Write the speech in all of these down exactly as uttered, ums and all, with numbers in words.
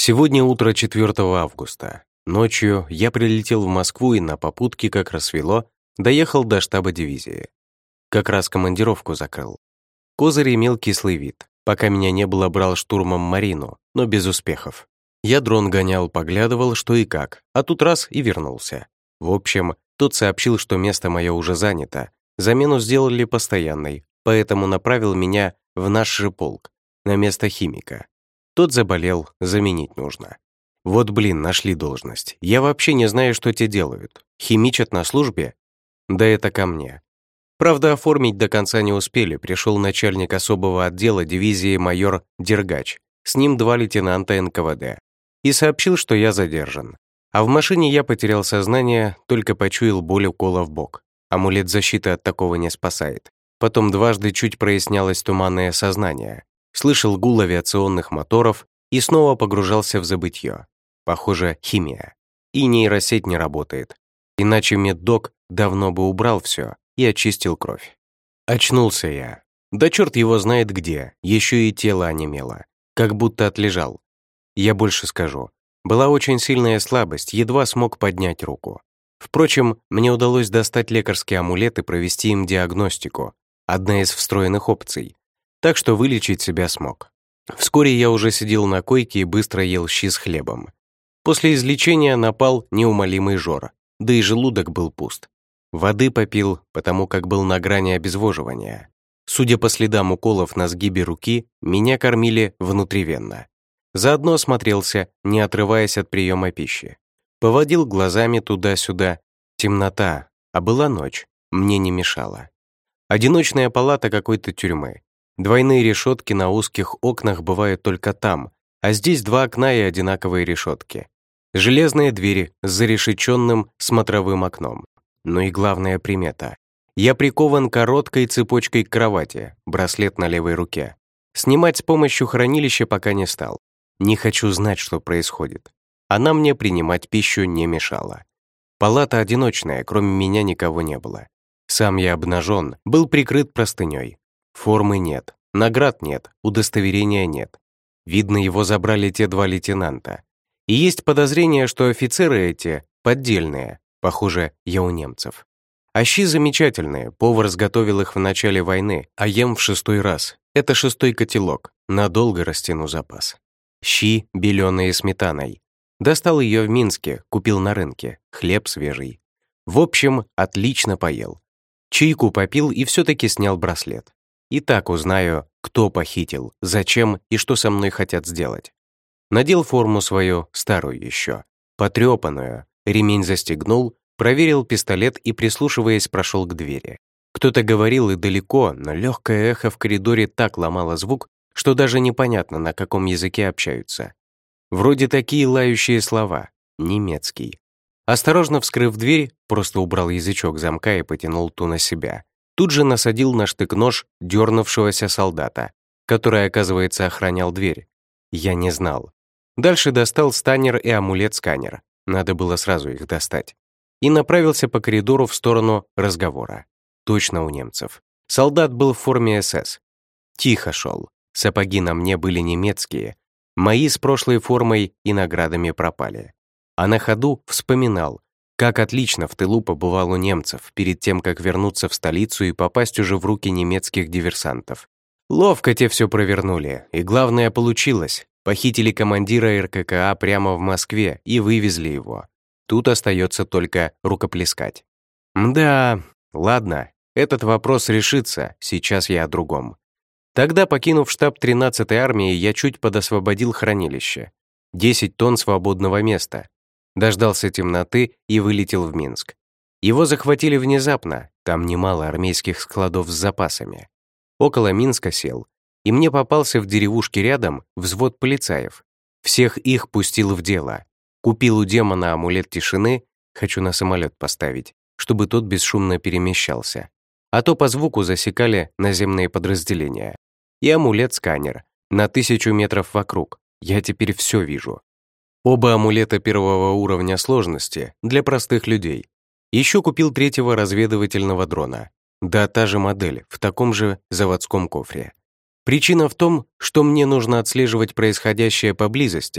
Сегодня утро четвёртого августа. Ночью я прилетел в Москву и на попутке, как рассвело, доехал до штаба дивизии. Как раз командировку закрыл. Козырь имел кислый вид. Пока меня не было, брал штурмом Марину, но без успехов. Я дрон гонял, поглядывал, что и как, а тут раз и вернулся. В общем, тот сообщил, что место мое уже занято, замену сделали постоянной, поэтому направил меня в наш же полк, на место химика. Тот заболел, заменить нужно. Вот блин, нашли должность. Я вообще не знаю, что те делают. Химичат на службе? Да это ко мне. Правда, оформить до конца не успели. Пришел начальник особого отдела дивизии майор Дергач. С ним два лейтенанта эн ка вэ дэ. И сообщил, что я задержан. А в машине я потерял сознание, только почуял боль укола в бок. Амулет защиты от такого не спасает. Потом дважды чуть прояснялось туманное сознание. Слышал гул авиационных моторов и снова погружался в забытье. Похоже, химия. И нейросеть не работает. Иначе меддок давно бы убрал все и очистил кровь. Очнулся я. Да черт его знает где, еще и тело онемело. Как будто отлежал. Я больше скажу. Была очень сильная слабость, едва смог поднять руку. Впрочем, мне удалось достать лекарский амулет и провести им диагностику. Одна из встроенных опций. Так что вылечить себя смог. Вскоре я уже сидел на койке и быстро ел щи с хлебом. После излечения напал неумолимый жор, да и желудок был пуст. Воды попил, потому как был на грани обезвоживания. Судя по следам уколов на сгибе руки, меня кормили внутривенно. Заодно осмотрелся, не отрываясь от приема пищи. Поводил глазами туда-сюда. Темнота, а была ночь, мне не мешала. Одиночная палата какой-то тюрьмы. Двойные решетки на узких окнах бывают только там, а здесь два окна и одинаковые решетки. Железные двери с зарешеченным смотровым окном. Ну и главная примета. Я прикован короткой цепочкой к кровати, браслет на левой руке. Снимать с помощью хранилища пока не стал. Не хочу знать, что происходит. Она мне принимать пищу не мешала. Палата одиночная, кроме меня никого не было. Сам я обнажен, был прикрыт простыней. Формы нет, наград нет, удостоверения нет. Видно, его забрали те два лейтенанта. И есть подозрение, что офицеры эти поддельные. Похоже, я у немцев. А щи замечательные, повар сготовил их в начале войны, а ем в шестой раз. Это шестой котелок, надолго растяну запас. Щи, беленые сметаной. Достал ее в Минске, купил на рынке, хлеб свежий. В общем, отлично поел. Чайку попил и все-таки снял браслет. И так узнаю, кто похитил, зачем и что со мной хотят сделать. Надел форму свою, старую еще, потрепанную, ремень застегнул, проверил пистолет и, прислушиваясь, прошел к двери. Кто-то говорил и далеко, но легкое эхо в коридоре так ломало звук, что даже непонятно, на каком языке общаются. Вроде такие лающие слова, немецкий. Осторожно вскрыв дверь, просто убрал язычок замка и потянул ту на себя. Тут же насадил на штык-нож дернувшегося солдата, который, оказывается, охранял дверь. Я не знал. Дальше достал станер и амулет-сканер. Надо было сразу их достать. И направился по коридору в сторону разговора. Точно у немцев. Солдат был в форме эс эс. Тихо шел. Сапоги на мне были немецкие. Мои с прошлой формой и наградами пропали. А на ходу вспоминал, как отлично в тылу побывал у немцев перед тем, как вернуться в столицу и попасть уже в руки немецких диверсантов. Ловко те все провернули, и главное получилось. Похитили командира эр ка ка а прямо в Москве и вывезли его. Тут остается только рукоплескать. Мда, ладно, этот вопрос решится, сейчас я о другом. Тогда, покинув штаб тринадцатой армии, я чуть подосвободил хранилище. десять тонн свободного места. Дождался темноты и вылетел в Минск. Его захватили внезапно, там немало армейских складов с запасами. Около Минска сел, и мне попался в деревушке рядом взвод полицаев. Всех их пустил в дело. Купил у демона амулет тишины, хочу на самолет поставить, чтобы тот бесшумно перемещался. А то по звуку засекали наземные подразделения. И амулет-сканер на тысячу метров вокруг. Я теперь все вижу. Оба амулета первого уровня сложности для простых людей. Еще купил третьего разведывательного дрона. Да, та же модель, в таком же заводском кофре. Причина в том, что мне нужно отслеживать происходящее поблизости,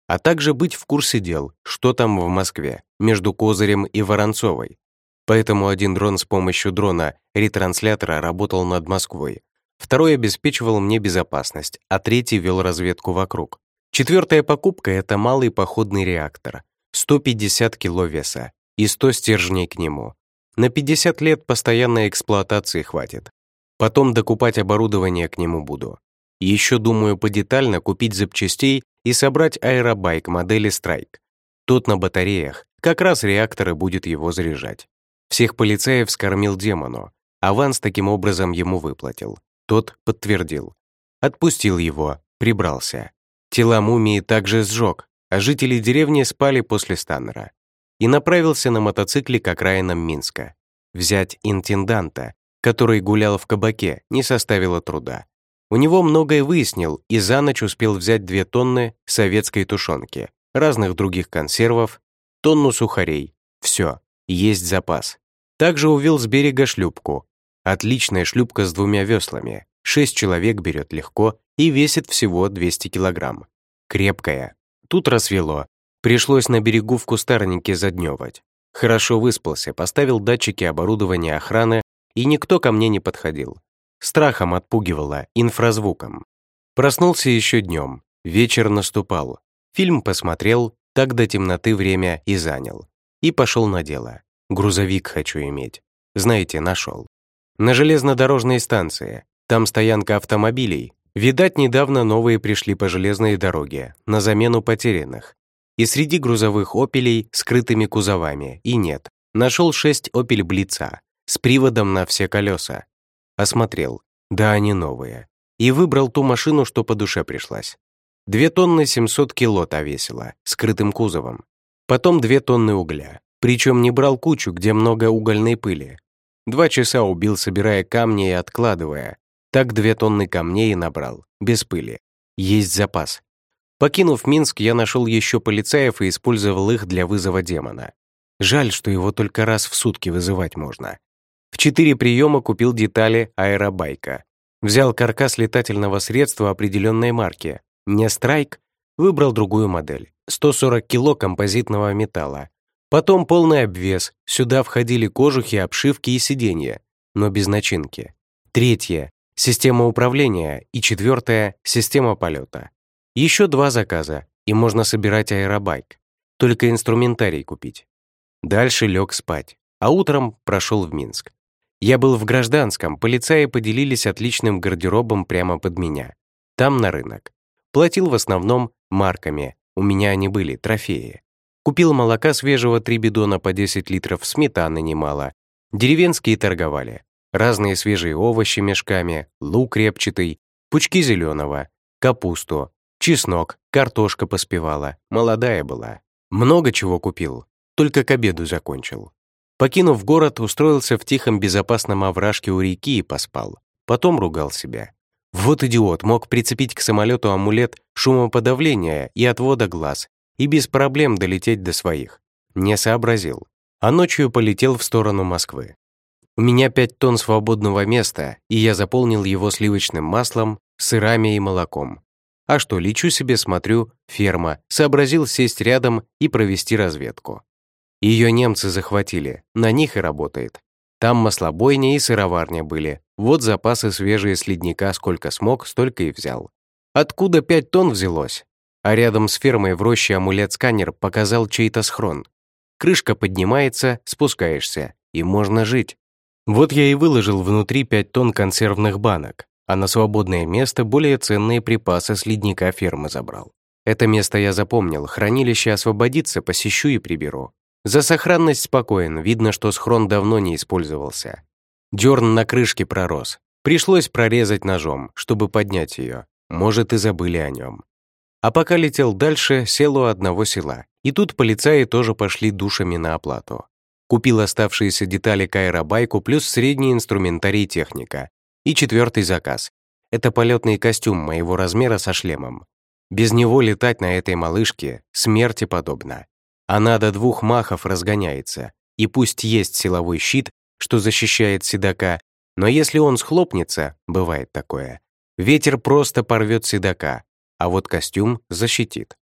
а также быть в курсе дел, что там в Москве, между Козырем и Воронцовой. Поэтому один дрон с помощью дрона-ретранслятора работал над Москвой, второй обеспечивал мне безопасность, а третий вел разведку вокруг. Четвертая покупка — это малый походный реактор, сто пятьдесят кило веса и сто стержней к нему. На пятьдесят лет постоянной эксплуатации хватит. Потом докупать оборудование к нему буду. Еще думаю подетально купить запчастей и собрать аэробайк модели Страйк. Тот на батареях, как раз реактор и будет его заряжать. Всех полицаев скормил демону, аванс таким образом ему выплатил. Тот подтвердил. Отпустил его, прибрался. Тела мумии также сжег, а жители деревни спали после Станнера. И направился на мотоцикле к окраинам Минска. Взять интенданта, который гулял в кабаке, не составило труда. У него многое выяснил и за ночь успел взять две тонны советской тушенки, разных других консервов, тонну сухарей. Все, есть запас. Также увел с берега шлюпку. Отличная шлюпка с двумя веслами. Шесть человек берет легко и весит всего двести килограмм. Крепкая. Тут рассвело. Пришлось на берегу в кустарнике задневать. Хорошо выспался, поставил датчики оборудования охраны, и никто ко мне не подходил. Страхом отпугивало, инфразвуком. Проснулся еще днем. Вечер наступал. Фильм посмотрел, так до темноты время и занял. И пошел на дело. Грузовик хочу иметь. Знаете, нашел. На железнодорожной станции. Там стоянка автомобилей. Видать, недавно новые пришли по железной дороге, на замену потерянных. И среди грузовых «Опелей» скрытыми кузовами, и нет. Нашел шесть «Опель Блица» с приводом на все колеса. Осмотрел. Да, они новые. И выбрал ту машину, что по душе пришлась. Две тонны семьсот кило та весила, скрытым кузовом. Потом две тонны угля. Причем не брал кучу, где много угольной пыли. Два часа убил, собирая камни и откладывая. Так две тонны камней и набрал, без пыли. Есть запас. Покинув Минск, я нашел еще полицаев и использовал их для вызова демона. Жаль, что его только раз в сутки вызывать можно. В четыре приема купил детали аэробайка. Взял каркас летательного средства определенной марки. Не «Страйк», выбрал другую модель. сто сорок кило композитного металла. Потом полный обвес. Сюда входили кожухи, обшивки и сиденья, но без начинки. Третье — система управления. И четвертое — система полета. Еще два заказа, и можно собирать аэробайк. Только инструментарий купить. Дальше лег спать, а утром прошел в Минск. Я был в гражданском, полицаи поделились отличным гардеробом прямо под меня. Там на рынок. Платил в основном марками, у меня они были, трофеи. Купил молока свежего три бидона по десять литров, сметаны немало. Деревенские торговали. Разные свежие овощи мешками, лук репчатый, пучки зеленого, капусту, чеснок, картошка поспевала, молодая была. Много чего купил, только к обеду закончил. Покинув город, устроился в тихом безопасном овражке у реки и поспал. Потом ругал себя. Вот идиот, мог прицепить к самолету амулет шумоподавления и отвода глаз и без проблем долететь до своих. Не сообразил. А ночью полетел в сторону Москвы. У меня пять тонн свободного места, и я заполнил его сливочным маслом, сырами и молоком. А что, лечу себе, смотрю, ферма, сообразил сесть рядом и провести разведку. Ее немцы захватили, на них и работает. Там маслобойня и сыроварня были, вот запасы свежие с ледника сколько смог, столько и взял. Откуда пять тонн взялось? А рядом с фермой в роще амулет-сканер показал чей-то схрон. Крышка поднимается, спускаешься, и можно жить. Вот я и выложил внутри пять тонн консервных банок, а на свободное место более ценные припасы с ледника фермы забрал. Это место я запомнил, хранилище освободится, посещу и приберу. За сохранность спокоен, видно, что схрон давно не использовался. Дерн на крышке пророс. Пришлось прорезать ножом, чтобы поднять ее. Может, и забыли о нем. А пока летел дальше, сел у одного села. И тут полицаи тоже пошли душами на оплату. Купил оставшиеся детали к аэробайку плюс средний инструментарий техника. И четвертый заказ. Это полетный костюм моего размера со шлемом. Без него летать на этой малышке смерти подобно. Она до двух махов разгоняется. И пусть есть силовой щит, что защищает седока, но если он схлопнется, бывает такое, ветер просто порвет седока, а вот костюм защитит.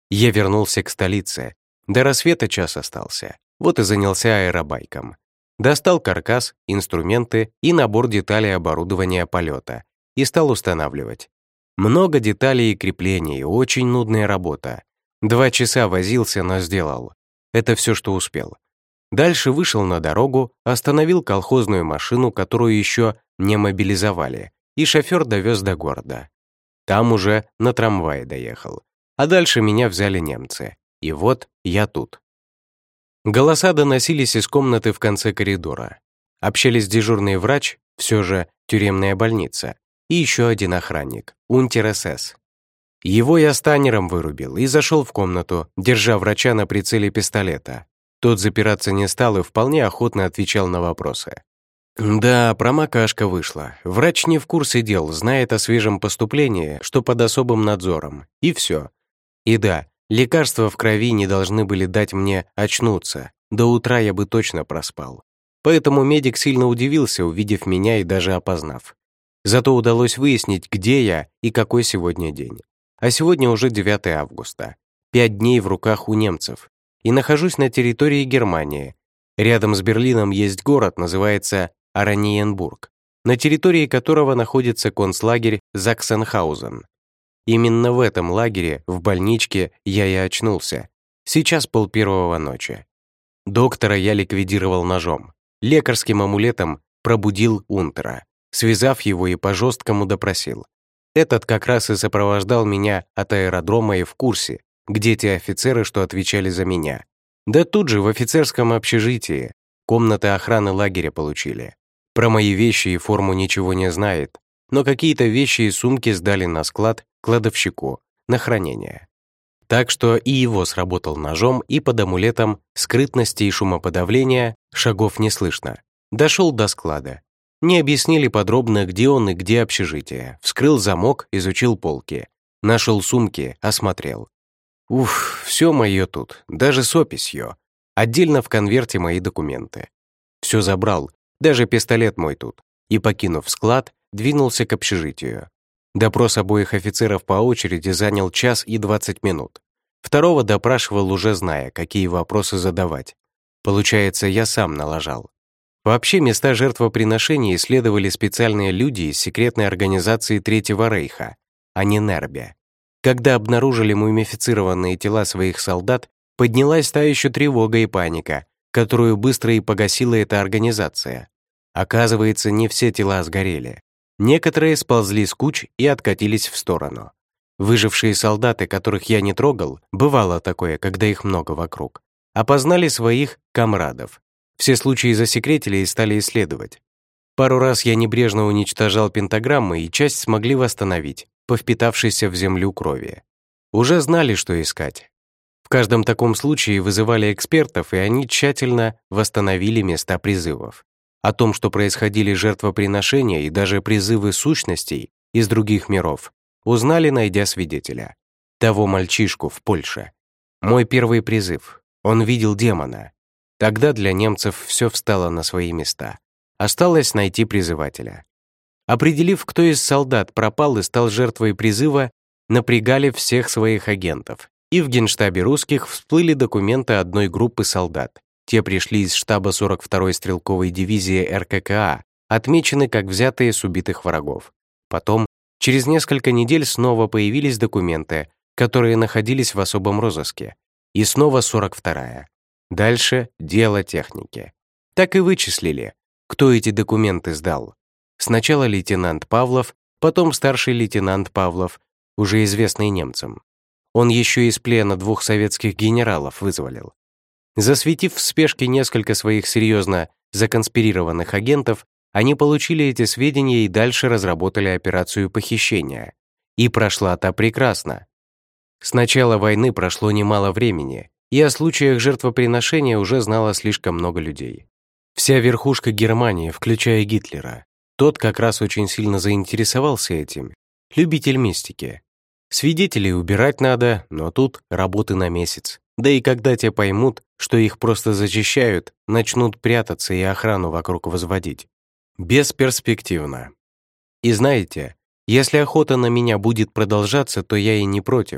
Я вернулся к столице. До рассвета час остался. Вот и занялся аэробайком. Достал каркас, инструменты и набор деталей оборудования полета и стал устанавливать. Много деталей и креплений, очень нудная работа. Два часа возился, но сделал. Это все, что успел. Дальше вышел на дорогу, остановил колхозную машину, которую еще не мобилизовали, и шофер довез до города. Там уже на трамвае доехал. А дальше меня взяли немцы. И вот я тут. Голоса доносились из комнаты в конце коридора. Общались дежурный врач, все же тюремная больница, и еще один охранник, унтер-эс эс. Его я станером вырубил и зашел в комнату, держа врача на прицеле пистолета. Тот запираться не стал и вполне охотно отвечал на вопросы. Да, промокашка вышла. Врач не в курсе дел, знает о свежем поступлении, что под особым надзором. И все. И да, лекарства в крови не должны были дать мне очнуться. До утра я бы точно проспал. Поэтому медик сильно удивился, увидев меня и даже опознав. Зато удалось выяснить, где я и какой сегодня день. А сегодня уже девятое августа. Пять дней в руках у немцев. И нахожусь на территории Германии. Рядом с Берлином есть город, называется Ораниенбург, на территории которого находится концлагерь Заксенхаузен. Именно в этом лагере, в больничке, я и очнулся. Сейчас полпервого ночи. Доктора я ликвидировал ножом. Лекарским амулетом пробудил унтера, связав его и по-жесткому допросил. Этот как раз и сопровождал меня от аэродрома и в курсе, где те офицеры, что отвечали за меня. Да тут же в офицерском общежитии. Комнаты охраны лагеря получили. Про мои вещи и форму ничего не знает, но какие-то вещи и сумки сдали на склад кладовщику на хранение. Так что и его сработал ножом, и под амулетом скрытности и шумоподавления шагов не слышно. Дошел до склада. Не объяснили подробно, где он и где общежитие. Вскрыл замок, изучил полки. Нашел сумки, осмотрел. Уф, все мое тут, даже с описью. Отдельно в конверте мои документы. Все забрал, даже пистолет мой тут. И, покинув склад, двинулся к общежитию. Допрос обоих офицеров по очереди занял час и двадцать минут. Второго допрашивал, уже зная, какие вопросы задавать. Получается, я сам налажал. Вообще, места жертвоприношений исследовали специальные люди из секретной организации Третьего Рейха, а не Нербе. Когда обнаружили мумифицированные тела своих солдат, поднялась та еще тревога и паника, которую быстро и погасила эта организация. Оказывается, не все тела сгорели. Некоторые сползли с куч и откатились в сторону. Выжившие солдаты, которых я не трогал, бывало такое, когда их много вокруг, опознали своих комрадов. Все случаи засекретили и стали исследовать. Пару раз я небрежно уничтожал пентаграммы, и часть смогли восстановить, по впитавшейся в землю крови. Уже знали, что искать. В каждом таком случае вызывали экспертов, и они тщательно восстановили места призывов. О том, что происходили жертвоприношения и даже призывы сущностей из других миров, узнали, найдя свидетеля. Того мальчишку в Польше. Мой первый призыв. Он видел демона. Тогда для немцев все встало на свои места. Осталось найти призывателя. Определив, кто из солдат пропал и стал жертвой призыва, напрягали всех своих агентов. И в генштабе русских всплыли документы одной группы солдат. Те пришли из штаба сорок второй стрелковой дивизии эр ка ка а, отмечены как взятые с убитых врагов. Потом, через несколько недель снова появились документы, которые находились в особом розыске. И снова сорок вторая. Дальше дело техники. Так и вычислили, кто эти документы сдал. Сначала лейтенант Павлов, потом старший лейтенант Павлов, уже известный немцам. Он еще из плена двух советских генералов вызволил. Засветив в спешке несколько своих серьезно законспирированных агентов, они получили эти сведения и дальше разработали операцию похищения. И прошла та прекрасно. С начала войны прошло немало времени, и о случаях жертвоприношения уже знало слишком много людей. Вся верхушка Германии, включая Гитлера, тот как раз очень сильно заинтересовался этим. Любитель мистики. Свидетелей убирать надо, но тут работы на месяц. Да и когда те поймут, что их просто зачищают, начнут прятаться и охрану вокруг возводить. Бесперспективно. И знаете, если охота на меня будет продолжаться, то я и не против.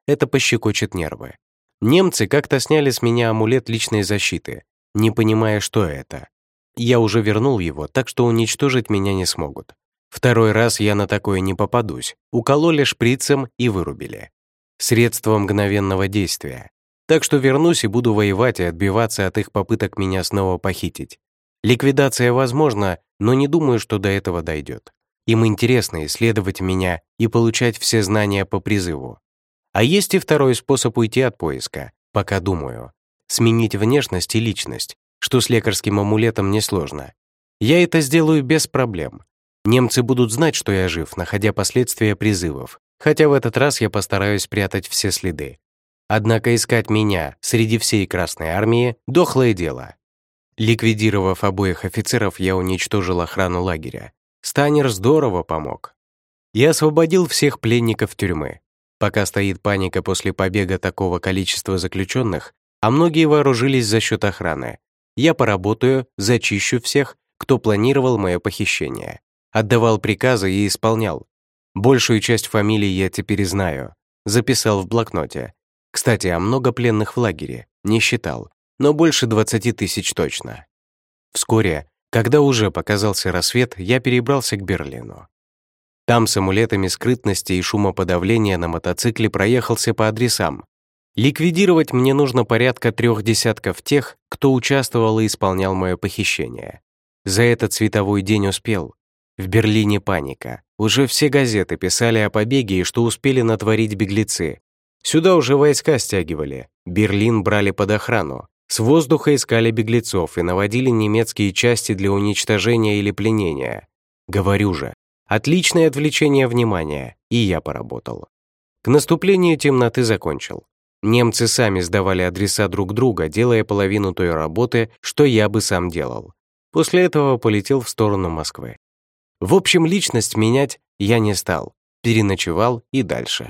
это пощекочет нервы. Немцы как-то сняли с меня амулет личной защиты, не понимая, что это. Я уже вернул его, так что уничтожить меня не смогут. Второй раз я на такое не попадусь. Укололи шприцем и вырубили. Средство мгновенного действия. Так что вернусь и буду воевать и отбиваться от их попыток меня снова похитить. Ликвидация возможна, но не думаю, что до этого дойдет. Им интересно исследовать меня и получать все знания по призыву. А есть и второй способ уйти от поиска, пока думаю. Сменить внешность и личность, что с лекарским амулетом несложно. Я это сделаю без проблем. Немцы будут знать, что я жив, находя последствия призывов, хотя в этот раз я постараюсь прятать все следы. Однако искать меня среди всей Красной Армии — дохлое дело. Ликвидировав обоих офицеров, я уничтожил охрану лагеря. Станер здорово помог. Я освободил всех пленников тюрьмы. Пока стоит паника после побега такого количества заключенных, а многие вооружились за счет охраны, я поработаю, зачищу всех, кто планировал мое похищение. Отдавал приказы и исполнял. Большую часть фамилий я теперь знаю. Записал в блокноте. Кстати, а много пленных в лагере? Не считал. Но больше двадцати тысяч точно. Вскоре, когда уже показался рассвет, я перебрался к Берлину. Там с амулетами скрытности и шумоподавления на мотоцикле проехался по адресам. Ликвидировать мне нужно порядка трех десятков тех, кто участвовал и исполнял мое похищение. За этот световой день успел. В Берлине паника. Уже все газеты писали о побеге и что успели натворить беглецы. Сюда уже войска стягивали. Берлин брали под охрану. С воздуха искали беглецов и наводили немецкие части для уничтожения или пленения. Говорю же, отличное отвлечение внимания, и я поработал. К наступлению темноты закончил. Немцы сами сдавали адреса друг друга, делая половину той работы, что я бы сам делал. После этого полетел в сторону Москвы. В общем, личность менять я не стал, переночевал и дальше.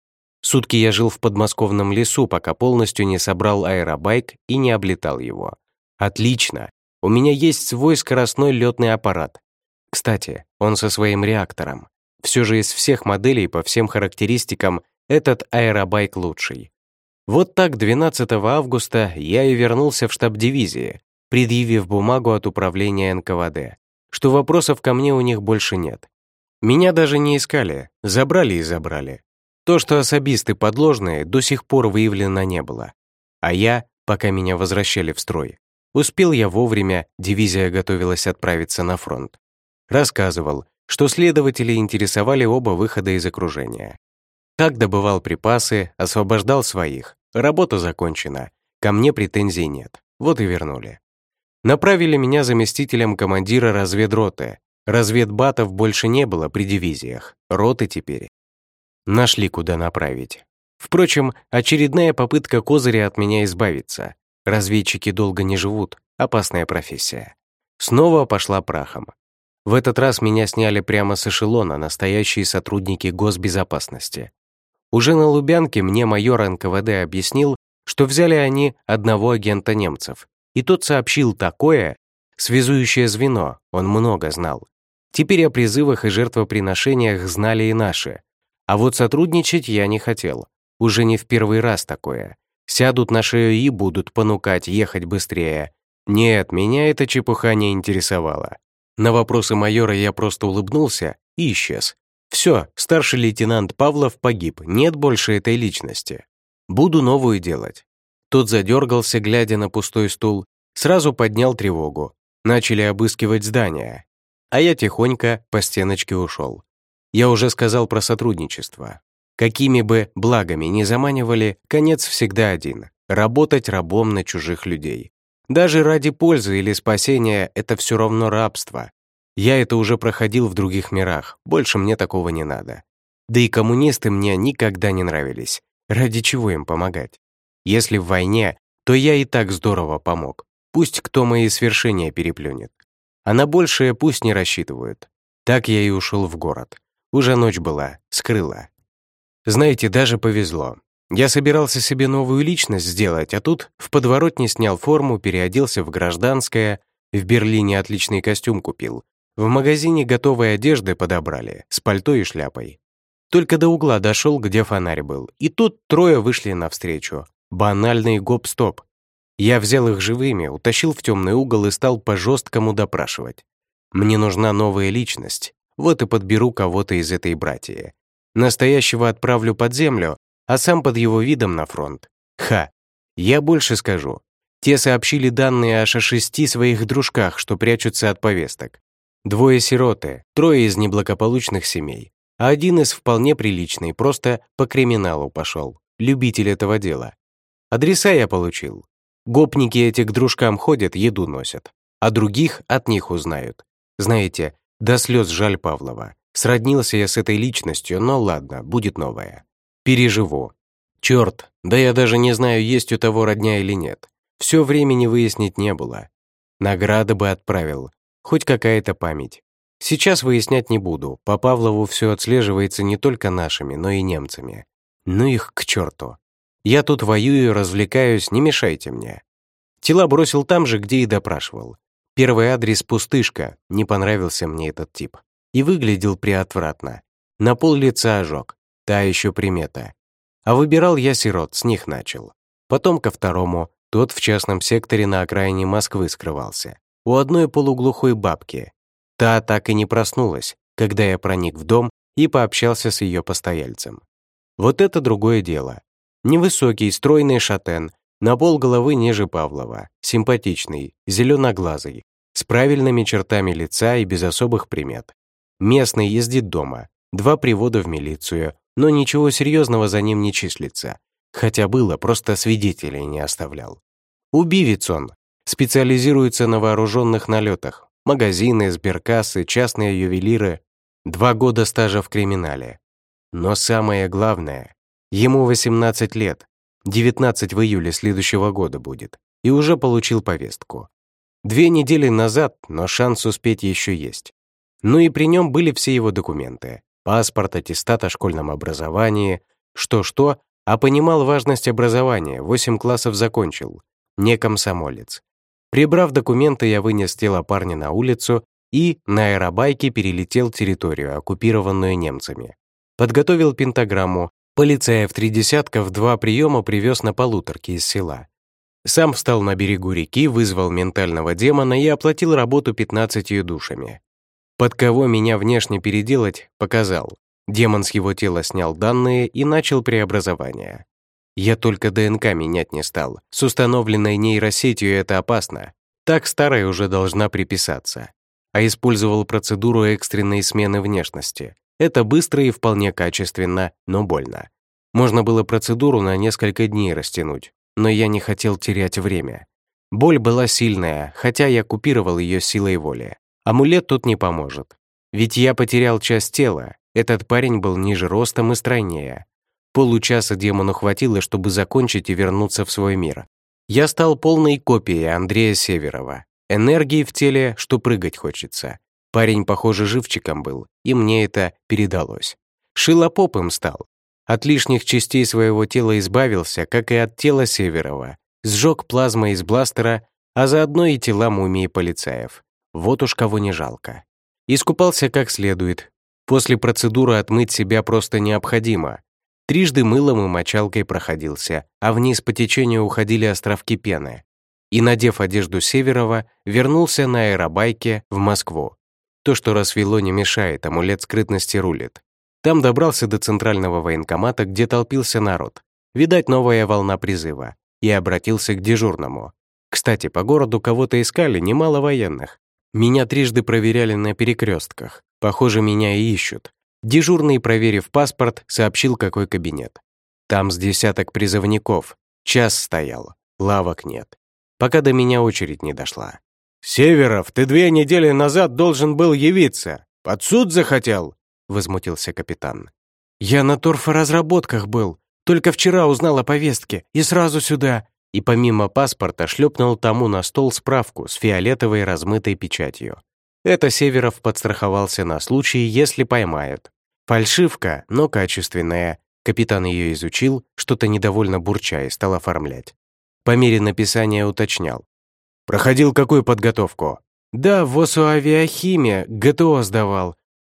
Сутки я жил в подмосковном лесу, пока полностью не собрал аэробайк и не облетал его. Отлично, у меня есть свой скоростной летный аппарат. Кстати, он со своим реактором. Все же из всех моделей по всем характеристикам этот аэробайк лучший. Вот так двенадцатого августа я и вернулся в штаб дивизии, предъявив бумагу от управления эн ка вэ дэ, что вопросов ко мне у них больше нет. Меня даже не искали, забрали и забрали. То, что особисты подложные, до сих пор выявлено не было. А я, пока меня возвращали в строй, успел я вовремя, дивизия готовилась отправиться на фронт. Рассказывал, что следователи интересовали оба выхода из окружения. Как добывал припасы, освобождал своих. Работа закончена, ко мне претензий нет. Вот и вернули. Направили меня заместителем командира разведроты. Разведбатов больше не было при дивизиях, роты теперь. Нашли, куда направить. Впрочем, очередная попытка Козыря от меня избавиться. Разведчики долго не живут, опасная профессия. Снова пошла прахом. В этот раз меня сняли прямо с эшелона настоящие сотрудники госбезопасности. Уже на Лубянке мне майор эн ка вэ дэ объяснил, что взяли они одного агента немцев, и тот сообщил такое, связующее звено, он много знал. Теперь о призывах и жертвоприношениях знали и наши. А вот сотрудничать я не хотел. Уже не в первый раз такое. Сядут на шею и будут понукать ехать быстрее. Нет, меня эта чепуха не интересовала. На вопросы майора я просто улыбнулся и исчез. Все, старший лейтенант Павлов погиб, нет больше этой личности. Буду новую делать. Тот задергался, глядя на пустой стул, сразу поднял тревогу. Начали обыскивать здание. А я тихонько по стеночке ушел. Я уже сказал про сотрудничество. Какими бы благами ни заманивали, конец всегда один — работать рабом на чужих людей. Даже ради пользы или спасения это все равно рабство. Я это уже проходил в других мирах, больше мне такого не надо. Да и коммунисты мне никогда не нравились. Ради чего им помогать? Если в войне, то я и так здорово помог. Пусть кто мои свершения переплюнет. А на большее пусть не рассчитывают. Так я и ушел в город. Уже ночь была, скрыла. Знаете, даже повезло. Я собирался себе новую личность сделать, а тут в подворотне снял форму, переоделся в гражданское, в Берлине отличный костюм купил. В магазине готовой одежды подобрали, с пальто и шляпой. Только до угла дошел, где фонарь был. И тут трое вышли навстречу. Банальный гоп-стоп. Я взял их живыми, утащил в темный угол и стал по-жесткому допрашивать. Мне нужна новая личность. Вот и подберу кого-то из этой братьи. Настоящего отправлю под землю, а сам под его видом на фронт. Ха! Я больше скажу. Те сообщили данные аж о шести своих дружках, что прячутся от повесток. Двое сироты, трое из неблагополучных семей, а один из вполне приличный, просто по криминалу пошел, любитель этого дела. Адреса я получил. Гопники эти к дружкам ходят, еду носят, а других от них узнают. Знаете, до слез жаль Павлова. Сроднился я с этой личностью, но ладно, будет новая. Переживу. Черт, да я даже не знаю, есть у того родня или нет. Все времени выяснить не было. Награда бы отправил, хоть какая-то память. Сейчас выяснять не буду, по Павлову все отслеживается не только нашими, но и немцами. Ну их к черту. Я тут воюю, развлекаюсь, не мешайте мне. Тела бросил там же, где и допрашивал. Первый адрес — пустышка, не понравился мне этот тип. И выглядел приотвратно. На пол лица ожог, та еще примета. А выбирал я сирот, с них начал. Потом ко второму, тот в частном секторе на окраине Москвы скрывался. У одной полуглухой бабки. Та так и не проснулась, когда я проник в дом и пообщался с ее постояльцем. Вот это другое дело. Невысокий, стройный шатен, на полголовы ниже Павлова, симпатичный, зеленоглазый, с правильными чертами лица и без особых примет. Местный из детдома, два привода в милицию, но ничего серьезного за ним не числится. Хотя было, просто свидетелей не оставлял. Убивец он, специализируется на вооруженных налетах, магазины, сберкассы, частные ювелиры, два года стажа в криминале. Но самое главное, ему восемнадцать лет, девятнадцать в июле следующего года будет, и уже получил повестку. Две недели назад, но шанс успеть еще есть. Ну и при нем были все его документы, паспорт, аттестат о школьном образовании, что-что, а понимал важность образования, восемь классов закончил, не комсомолец. Прибрав документы, я вынес тело парня на улицу и на аэробайке перелетел территорию, оккупированную немцами. Подготовил пентаграмму, полицая в три десятка в два приема привез на полуторке из села. Сам встал на берегу реки, вызвал ментального демона и оплатил работу пятнадцатью душами. Под кого меня внешне переделать, показал. Демон с его тела снял данные и начал преобразование. Я только ДНК менять не стал. С установленной нейросетью это опасно. Так старая уже должна приписаться. А использовал процедуру экстренной смены внешности. Это быстро и вполне качественно, но больно. Можно было процедуру на несколько дней растянуть, но я не хотел терять время. Боль была сильная, хотя я купировал ее силой воли. Амулет тут не поможет. Ведь я потерял часть тела, этот парень был ниже ростом и стройнее. Получаса демону хватило, чтобы закончить и вернуться в свой мир. Я стал полной копией Андрея Северова. Энергии в теле, что прыгать хочется. Парень, похоже, живчиком был, и мне это передалось. Шилопопым стал. От лишних частей своего тела избавился, как и от тела Северова. Сжег плазмой из бластера, а заодно и тела мумии полицаев. Вот уж кого не жалко. Искупался как следует. После процедуры отмыть себя просто необходимо. Трижды мылом и мочалкой проходился, а вниз по течению уходили островки пены. И, надев одежду Северова, вернулся на аэробайке в Москву. То, что рассвело, не мешает, амулет скрытности рулит. Там добрался до центрального военкомата, где толпился народ. Видать, новая волна призыва. И обратился к дежурному. Кстати, по городу кого-то искали, немало военных. Меня трижды проверяли на перекрестках. Похоже, меня и ищут. Дежурный, проверив паспорт, сообщил, какой кабинет. Там с десяток призывников. Час стоял. Лавок нет. Пока до меня очередь не дошла. «Северов, ты две недели назад должен был явиться. Под суд захотел?» — возмутился капитан. «Я на торфоразработках был. Только вчера узнал о повестке. И сразу сюда». И помимо паспорта шлепнул тому на стол справку с фиолетовой размытой печатью. Это Северов подстраховался на случай, если поймают. Фальшивка, но качественная. Капитан ее изучил, что-то недовольно бурча и стал оформлять. По мере написания уточнял. «Проходил какую подготовку?» «Да, в ВОСУ авиахимия, ГТО сдавал.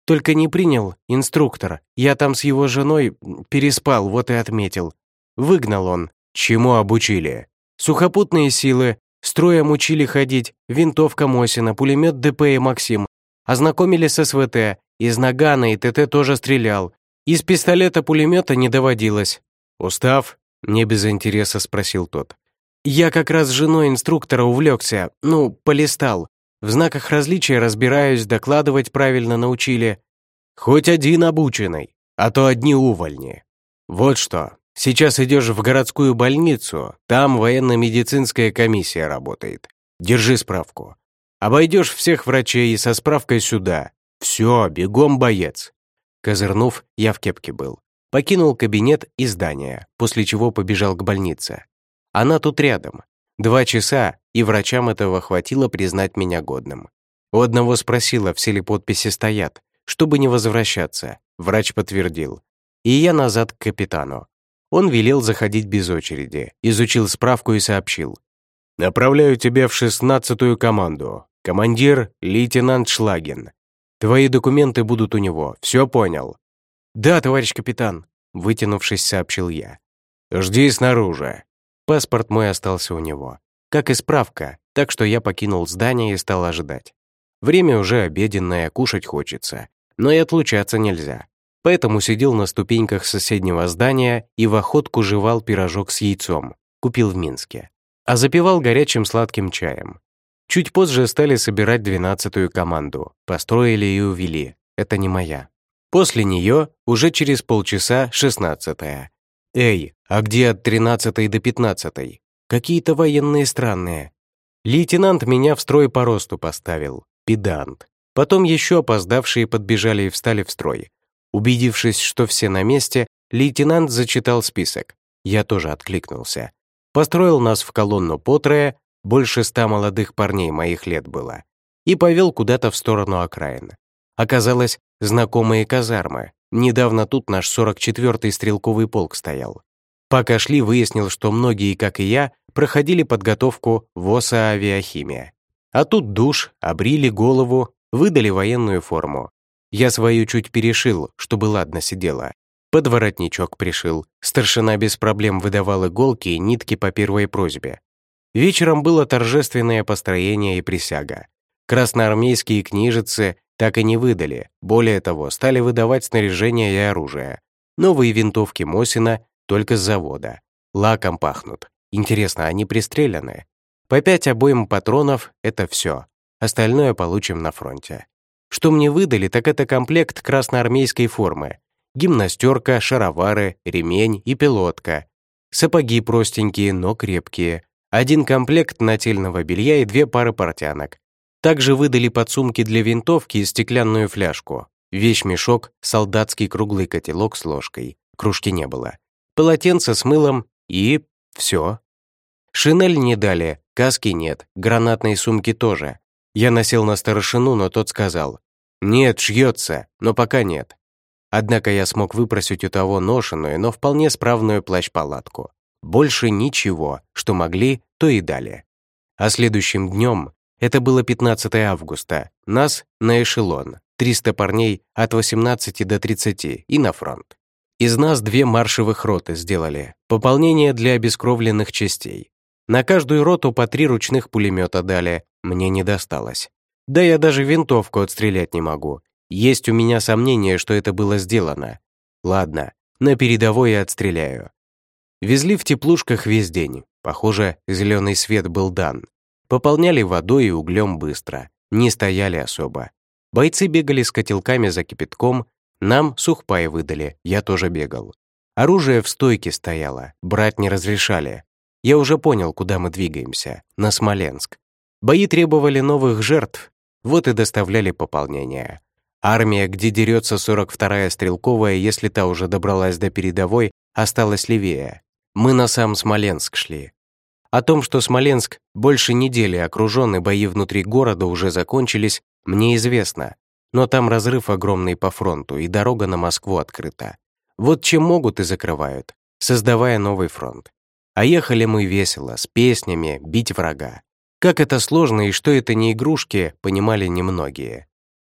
Только не принял инструктор. Я там с его женой переспал, вот и отметил. Выгнал он. Чему обучили? Сухопутные силы, строем учили ходить, винтовка Мосина, пулемет ДП и Максим. Ознакомили с СВТ, из нагана и ТТ тоже стрелял. Из пистолета-пулемета не доводилось. Устав? Не без интереса спросил тот. Я как раз с женой инструктора увлекся, ну, полистал. В знаках различия разбираюсь, докладывать правильно научили. Хоть один обученный, а то одни увольни. Вот что, сейчас идешь в городскую больницу, там военно-медицинская комиссия работает. Держи справку. Обойдешь всех врачей и со справкой сюда. Все, бегом, боец. Козырнув, я в кепке был. Покинул кабинет и здание, после чего побежал к больнице. Она тут рядом. Два часа, и врачам этого хватило признать меня годным. У одного спросила, все ли подписи стоят, чтобы не возвращаться. Врач подтвердил. И я назад к капитану. Он велел заходить без очереди, изучил справку и сообщил. «Направляю тебя в шестнадцатую команду. Командир — лейтенант Шлагин. Твои документы будут у него, все понял?» «Да, товарищ капитан», — вытянувшись, сообщил я. «Жди снаружи». Паспорт мой остался у него, как и справка, так что я покинул здание и стал ожидать. Время уже обеденное, кушать хочется, но и отлучаться нельзя. Поэтому сидел на ступеньках соседнего здания и в охотку жевал пирожок с яйцом, купил в Минске, а запивал горячим сладким чаем. Чуть позже стали собирать двенадцатую команду, построили и увели, это не моя. После нее уже через полчаса шестнадцатая. Эй, а где от тринадцатой до пятнадцатой? Какие-то военные странные. Лейтенант меня в строй по росту поставил, педант. Потом еще опоздавшие подбежали и встали в строй. Убедившись, что все на месте, лейтенант зачитал список. Я тоже откликнулся. Построил нас в колонну по трое, больше ста молодых парней моих лет было, и повел куда-то в сторону окраин. Оказалось, знакомые казармы. Недавно тут наш сорок четвёртый стрелковый полк стоял. Пока шли, выяснил, что многие, как и я, проходили подготовку в ОСА «Авиахимия». А тут душ, обрили голову, выдали военную форму. Я свою чуть перешил, чтобы ладно сидела. Под воротничок пришил. Старшина без проблем выдавал иголки и нитки по первой просьбе. Вечером было торжественное построение и присяга. Красноармейские книжицы так и не выдали. Более того, стали выдавать снаряжение и оружие. Новые винтовки Мосина только с завода. Лаком пахнут. Интересно, они пристреляны? По пять обоим патронов — это все. Остальное получим на фронте. Что мне выдали, так это комплект красноармейской формы. Гимнастерка, шаровары, ремень и пилотка. Сапоги простенькие, но крепкие. Один комплект нательного белья и две пары портянок. Также выдали подсумки для винтовки и стеклянную фляжку. Вещмешок, солдатский круглый котелок с ложкой. Кружки не было. Полотенце с мылом и все. Шинель не дали, каски нет, гранатной сумки тоже. Я насел на старшину, но тот сказал: «Нет, шьется, но пока нет». Однако я смог выпросить у того ношеную, но вполне справную плащ-палатку. Больше ничего, что могли, то и дали. А следующим днем, это было пятнадцатое августа, нас на эшелон, триста парней от восемнадцати до тридцати и на фронт. Из нас две маршевых роты сделали, пополнение для обескровленных частей. На каждую роту по три ручных пулемета дали, мне не досталось. Да я даже винтовку отстрелять не могу. Есть у меня сомнение, что это было сделано. Ладно, на передовой я отстреляю. Везли в теплушках весь день. Похоже, зеленый свет был дан. Пополняли водой и углем быстро. Не стояли особо. Бойцы бегали с котелками за кипятком. Нам сухпай выдали, я тоже бегал. Оружие в стойке стояло, брать не разрешали. Я уже понял, куда мы двигаемся. На Смоленск. Бои требовали новых жертв. Вот и доставляли пополнение. Армия, где дерется сорок вторая стрелковая, если та уже добралась до передовой, осталась левее. Мы на сам Смоленск шли. О том, что Смоленск больше недели окружен и бои внутри города уже закончились, мне известно. Но там разрыв огромный по фронту, и дорога на Москву открыта. Вот чем могут и закрывают, создавая новый фронт. А ехали мы весело, с песнями, бить врага. Как это сложно и что это не игрушки, понимали немногие.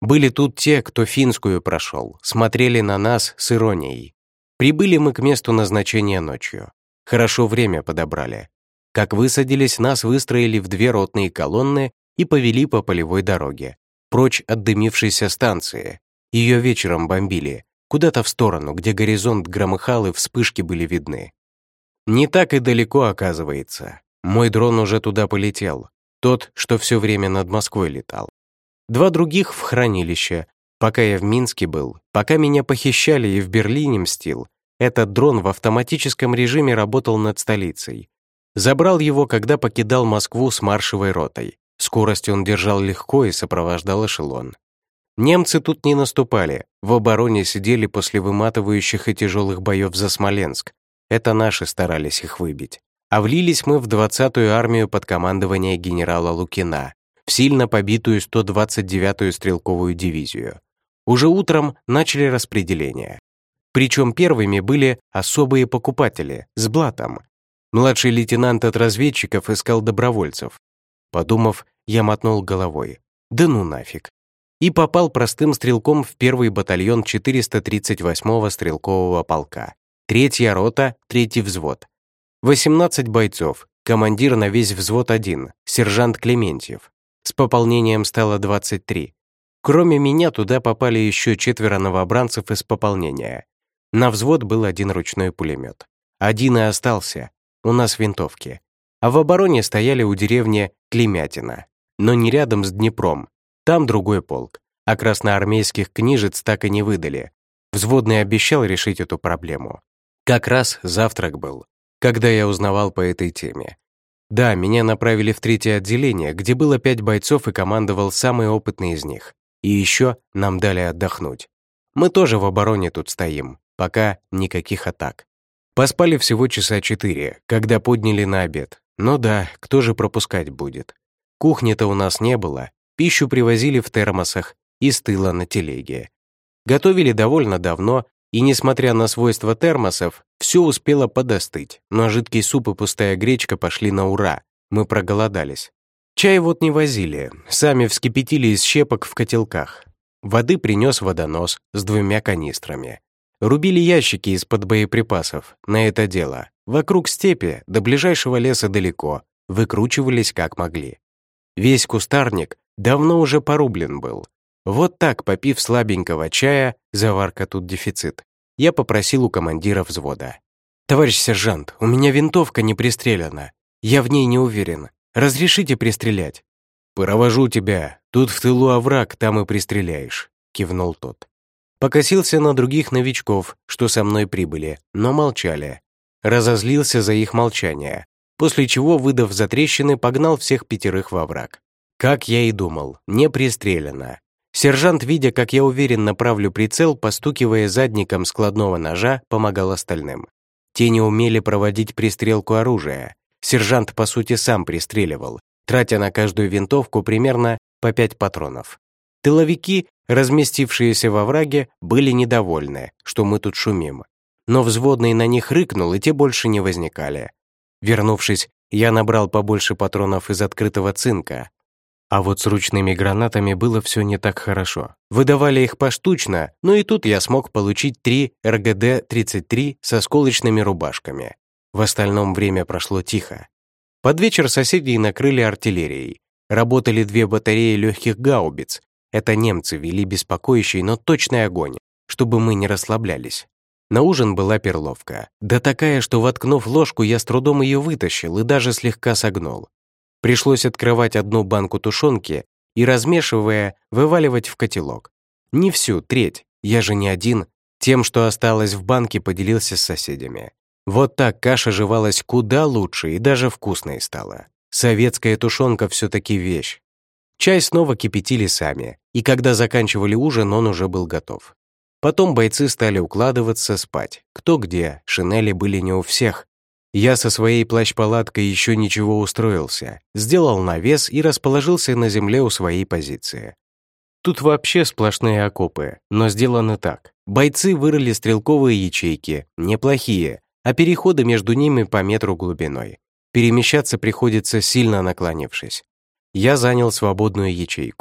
Были тут те, кто финскую прошел, смотрели на нас с иронией. Прибыли мы к месту назначения ночью. Хорошо время подобрали. Как высадились, нас выстроили в две ротные колонны и повели по полевой дороге, прочь от дымившейся станции. Ее вечером бомбили, куда-то в сторону, где горизонт громыхал и вспышки были видны. Не так и далеко, оказывается. Мой дрон уже туда полетел, тот, что все время над Москвой летал. Два других в хранилище. Пока я в Минске был, пока меня похищали и в Берлине мстил, этот дрон в автоматическом режиме работал над столицей. Забрал его, когда покидал Москву с маршевой ротой. Скорость он держал легко и сопровождал эшелон. Немцы тут не наступали, в обороне сидели после выматывающих и тяжелых боев за Смоленск. Это наши старались их выбить. А влились мы в двадцатую армию под командование генерала Лукина, в сильно побитую сто двадцать девятую стрелковую дивизию. Уже утром начали распределение. Причем первыми были особые покупатели с блатом. Младший лейтенант от разведчиков искал добровольцев. Подумав, я мотнул головой. Да ну нафиг. И попал простым стрелком в первый батальон четыреста тридцать восьмого стрелкового полка. Третья рота, третий взвод. восемнадцать бойцов, командир на весь взвод один, сержант Клементьев. С пополнением стало двадцать три. Кроме меня туда попали еще четверо новобранцев из пополнения. На взвод был один ручной пулемет. Один и остался. У нас винтовки. А в обороне стояли у деревни Клемятина. Но не рядом с Днепром. Там другой полк. А красноармейских книжец так и не выдали. Взводный обещал решить эту проблему. Как раз завтрак был, когда я узнавал по этой теме. Да, меня направили в третье отделение, где было пять бойцов и командовал самый опытный из них. И еще нам дали отдохнуть. Мы тоже в обороне тут стоим, пока никаких атак. Поспали всего часа четыре, когда подняли на обед. Ну да, кто же пропускать будет? Кухни-то у нас не было, пищу привозили в термосах и с тыла на телеге. Готовили довольно давно, и, несмотря на свойства термосов, все успело подостыть, но жидкий суп и пустая гречка пошли на ура, мы проголодались. Чай вот не возили, сами вскипятили из щепок в котелках. Воды принес водонос с двумя канистрами. Рубили ящики из-под боеприпасов на это дело. Вокруг степи, до ближайшего леса далеко, выкручивались как могли. Весь кустарник давно уже порублен был. Вот так, попив слабенького чая, заварка тут дефицит, я попросил у командира взвода. «Товарищ сержант, у меня винтовка не пристрелена. Я в ней не уверен. Разрешите пристрелять?» «Провожу тебя. Тут в тылу овраг, там и пристреляешь», — кивнул тот. Покосился на других новичков, что со мной прибыли, но молчали. Разозлился за их молчание, после чего, выдав затрещины, погнал всех пятерых во враг. Как я и думал, не пристрелено. Сержант, видя, как я уверенно правлю прицел, постукивая задником складного ножа, помогал остальным. Те не умели проводить пристрелку оружия. Сержант, по сути, сам пристреливал, тратя на каждую винтовку примерно по пять патронов. Тыловики, разместившиеся во враге, были недовольны, что мы тут шумим. Но взводный на них рыкнул, и те больше не возникали. Вернувшись, я набрал побольше патронов из открытого цинка. А вот с ручными гранатами было все не так хорошо. Выдавали их поштучно, но и тут я смог получить три эр гэ дэ тридцать три с осколочными рубашками. В остальном время прошло тихо. Под вечер соседей накрыли артиллерией. Работали две батареи легких гаубиц. Это немцы вели беспокоящий, но точный огонь, чтобы мы не расслаблялись. На ужин была перловка. Да такая, что, воткнув ложку, я с трудом ее вытащил и даже слегка согнул. Пришлось открывать одну банку тушенки и, размешивая, вываливать в котелок. Не всю, треть, я же не один. Тем, что осталось в банке, поделился с соседями. Вот так каша жевалась куда лучше и даже вкусной стала. Советская тушенка все-таки вещь. Чай снова кипятили сами, и когда заканчивали ужин, он уже был готов. Потом бойцы стали укладываться спать. Кто где, шинели были не у всех. Я со своей плащ-палаткой еще ничего устроился, сделал навес и расположился на земле у своей позиции. Тут вообще сплошные окопы, но сделано так. Бойцы вырыли стрелковые ячейки, неплохие, а переходы между ними по метру глубиной. Перемещаться приходится, сильно наклонившись. Я занял свободную ячейку.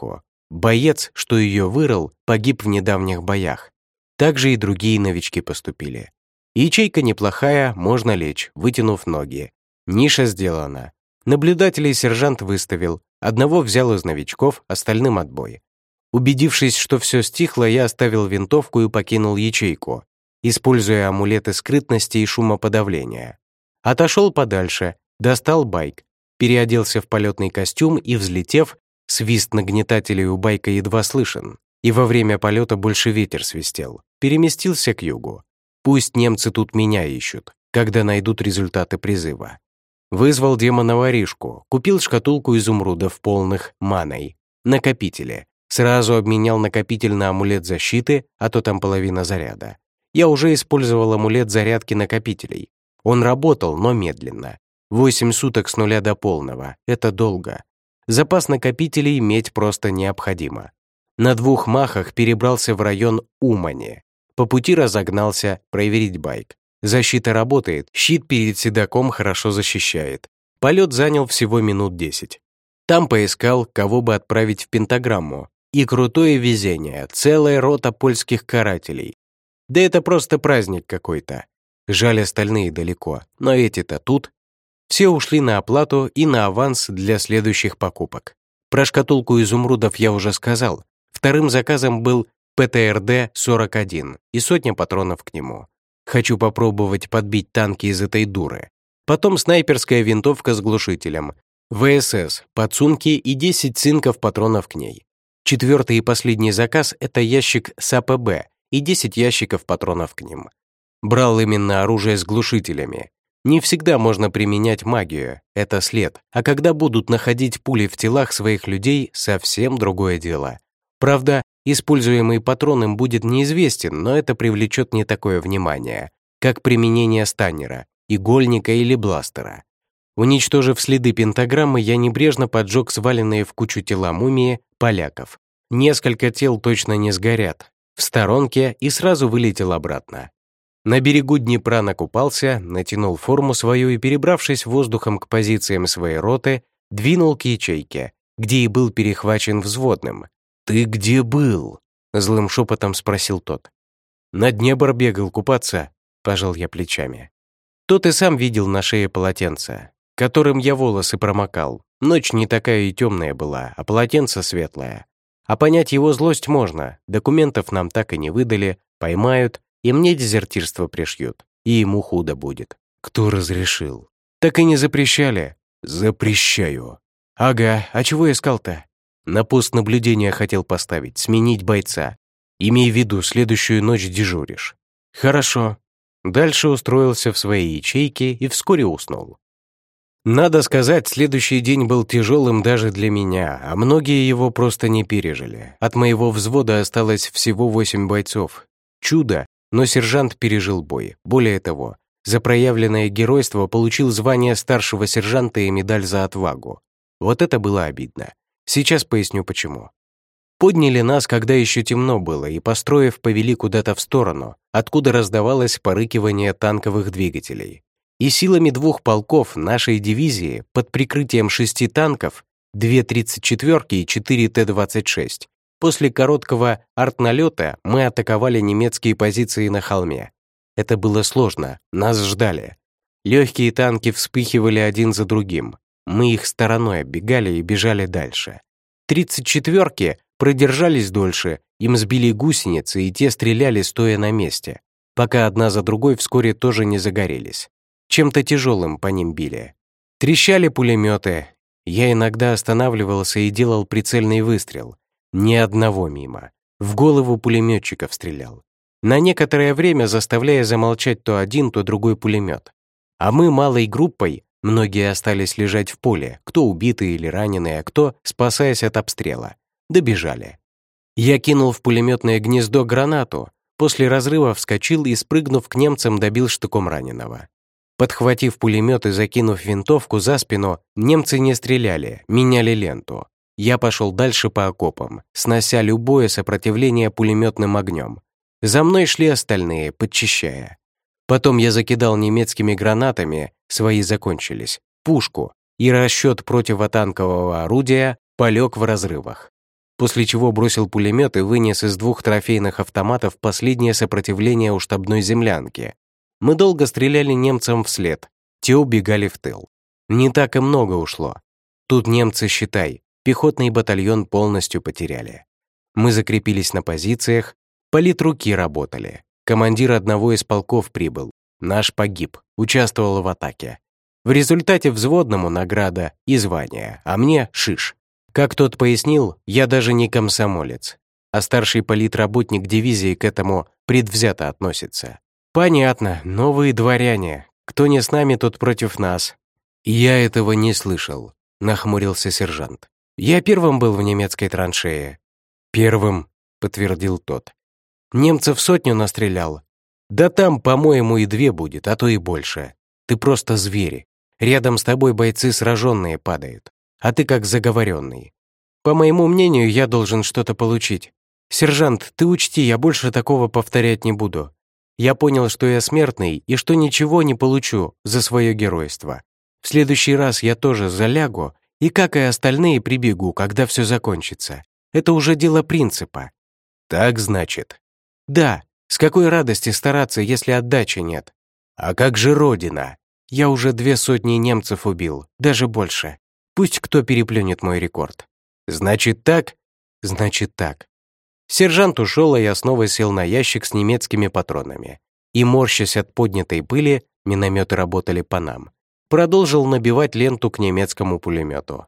Боец, что ее вырыл, погиб в недавних боях. Также и другие новички поступили. Ячейка неплохая, можно лечь, вытянув ноги. Ниша сделана. Наблюдателей сержант выставил, одного взял из новичков, остальным отбой. Убедившись, что все стихло, я оставил винтовку и покинул ячейку, используя амулеты скрытности и шумоподавления. Отошел подальше, достал байк, переоделся в полетный костюм и, взлетев, свист нагнетателей у байка едва слышен, и во время полета больше ветер свистел, переместился к югу. Пусть немцы тут меня ищут, когда найдут результаты призыва. Вызвал демона-воришку, купил шкатулку изумрудов полных маной, накопители, сразу обменял накопитель на амулет защиты, а то там половина заряда. Я уже использовал амулет зарядки накопителей. Он работал, но медленно. Восемь суток с нуля до полного — это долго. Запас накопителей иметь просто необходимо. На двух махах перебрался в район Умани. По пути разогнался проверить байк. Защита работает, щит перед седаком хорошо защищает. Полет занял всего минут десять. Там поискал, кого бы отправить в пентаграмму. И крутое везение, целая рота польских карателей. Да это просто праздник какой-то. Жаль, остальные далеко, но эти-то тут. Все ушли на оплату и на аванс для следующих покупок. Про шкатулку изумрудов я уже сказал. Вторым заказом был пэ тэ эр дэ сорок один и сотня патронов к нему. Хочу попробовать подбить танки из этой дуры. Потом снайперская винтовка с глушителем, вэ эс эс, подсумки и десять цинков патронов к ней. Четвертый и последний заказ — это ящик с а пэ бэ и десять ящиков патронов к ним. Брал именно оружие с глушителями. Не всегда можно применять магию, это след, а когда будут находить пули в телах своих людей, совсем другое дело. Правда, используемый патрон им будет неизвестен, но это привлечет не такое внимание, как применение станнера, игольника или бластера. Уничтожив следы пентаграммы, я небрежно поджег сваленные в кучу тела мумии поляков. Несколько тел точно не сгорят. В сторонке и сразу вылетел обратно. На берегу Днепра накупался, натянул форму свою и, перебравшись воздухом к позициям своей роты, двинул к ячейке, где и был перехвачен взводным. «Ты где был?» — злым шепотом спросил тот. «На Днепр бегал купаться», — пожал я плечами. Тот и сам видел на шее полотенце, которым я волосы промокал. Ночь не такая и темная была, а полотенце светлое. А понять его злость можно, документов нам так и не выдали, поймают, и мне дезертирство пришьют, и ему худо будет. Кто разрешил? Так и не запрещали. Запрещаю. Ага, а чего искал-то? На пост наблюдения хотел поставить, сменить бойца. Имей в виду, следующую ночь дежуришь. Хорошо. Дальше устроился в своей ячейке и вскоре уснул. Надо сказать, следующий день был тяжелым даже для меня, а многие его просто не пережили. От моего взвода осталось всего восемь бойцов. Чудо, но сержант пережил бой. Более того, за проявленное геройство получил звание старшего сержанта и медаль за отвагу. Вот это было обидно. Сейчас поясню почему. Подняли нас, когда еще темно было, и, построив, повели куда-то в сторону, откуда раздавалось порыкивание танковых двигателей. И силами двух полков нашей дивизии под прикрытием шести танков, две тридцать четвёрки и четыре тэ двадцать шесть, после короткого артналета мы атаковали немецкие позиции на холме. Это было сложно, нас ждали. Легкие танки вспыхивали один за другим. Мы их стороной оббегали и бежали дальше. тридцать четвёрки продержались дольше, им сбили гусеницы, и те стреляли, стоя на месте, пока одна за другой вскоре тоже не загорелись. Чем-то тяжелым по ним били. Трещали пулеметы. Я иногда останавливался и делал прицельный выстрел. Ни одного мимо. В голову пулеметчиков стрелял. На некоторое время заставляя замолчать то один, то другой пулемет. А мы малой группой, многие остались лежать в поле, кто убитые или раненые, а кто, спасаясь от обстрела, добежали. Я кинул в пулеметное гнездо гранату, после разрыва вскочил и, спрыгнув к немцам, добил штыком раненого. Подхватив пулемет и закинув винтовку за спину, немцы не стреляли, меняли ленту. Я пошел дальше по окопам, снося любое сопротивление пулеметным огнем. За мной шли остальные, подчищая. Потом я закидал немецкими гранатами, свои закончились, пушку, и расчет противотанкового орудия полег в разрывах. после чего бросил пулемет и вынес из двух трофейных автоматов последнее сопротивление у штабной землянки. Мы долго стреляли немцам вслед, те убегали в тыл. Не так и много ушло. Тут немцы, считай, пехотный батальон полностью потеряли. Мы закрепились на позициях, политруки работали. Командир одного из полков прибыл. Наш погиб, участвовал в атаке. В результате взводному награда и звание, а мне шиш. Как тот пояснил, я даже не комсомолец, а старший политработник дивизии к этому предвзято относится. Понятно, новые дворяне. Кто не с нами, тот против нас. Я этого не слышал, нахмурился сержант. Я первым был в немецкой траншее. Первым, подтвердил тот. Немцев сотню настрелял. Да там, по-моему, и две будет, а то и больше. Ты просто зверь. Рядом с тобой бойцы сраженные падают, а ты как заговоренный. По моему мнению, я должен что-то получить. Сержант, ты учти, я больше такого повторять не буду. Я понял, что я смертный и что ничего не получу за свое геройство. В следующий раз я тоже залягу и, как и остальные, прибегу, когда все закончится. Это уже дело принципа. Так значит? Да. С какой радости стараться, если отдачи нет? А как же Родина? Я уже две сотни немцев убил, даже больше. Пусть кто переплюнет мой рекорд. Значит так? Значит так. Сержант ушел, а я снова сел на ящик с немецкими патронами. И, морщась от поднятой пыли, минометы работали по нам, продолжил набивать ленту к немецкому пулемету.